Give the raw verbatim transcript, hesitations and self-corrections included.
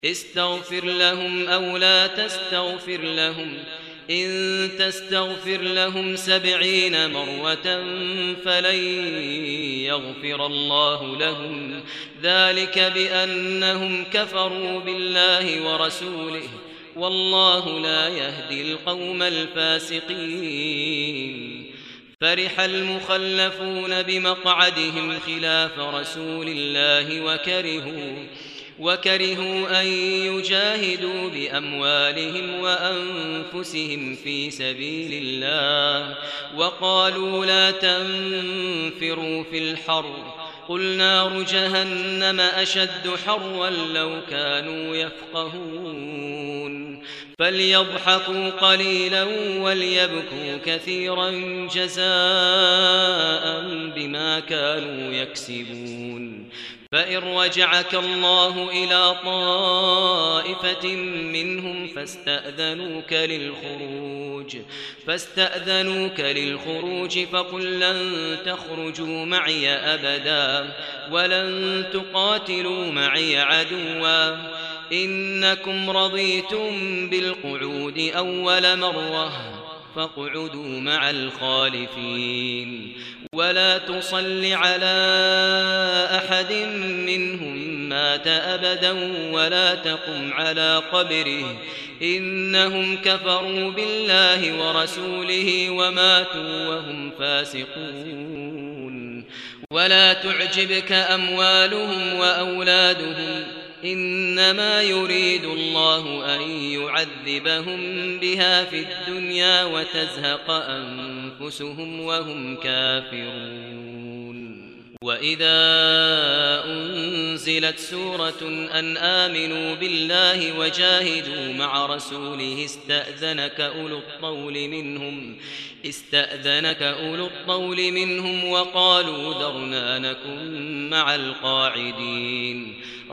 استغفر لهم أو لا تستغفر لهم إن تستغفر لهم سبعين مرة فلن يغفر الله لهم ذلك بأنهم كفروا بالله ورسوله والله لا يهدي القوم الفاسقين. فرح المخلفون بمقعدهم خلاف رسول الله وكرهوا وكرهوا أن يجاهدوا بأموالهم وأنفسهم في سبيل الله وقالوا لا تنفروا في الحر قل نار جهنم أشد حرا لو كانوا يفقهون فليضحكوا قليلا وليبكوا كثيرا جزاء بما كانوا يكسبون. فإن رجعك الله إلى طائفة منهم فاستأذنوك للخروج فاستأذنوك للخروج فقل لن تخرجوا معي أبدا ولن تقاتلوا معي عدوا إنكم رضيتم بالقعود أول مرة فاقعدوا مع الخالفين ولا تصل على أحد منهم مات أبدا ولا تقم على قبره إنهم كفروا بالله ورسوله وماتوا وهم فاسقون. ولا تعجبك أموالهم وأولادهم إنما يريد الله أن يعذبهم بها في الدنيا وتزهق أنفسهم وهم كافرون. وإذا أنزلت سورة أن آمنوا بالله وجاهدوا مع رسوله استأذنك أولو الطول منهم استأذنك أولو الطول منهم وقالوا ذرنا نكن مع القاعدين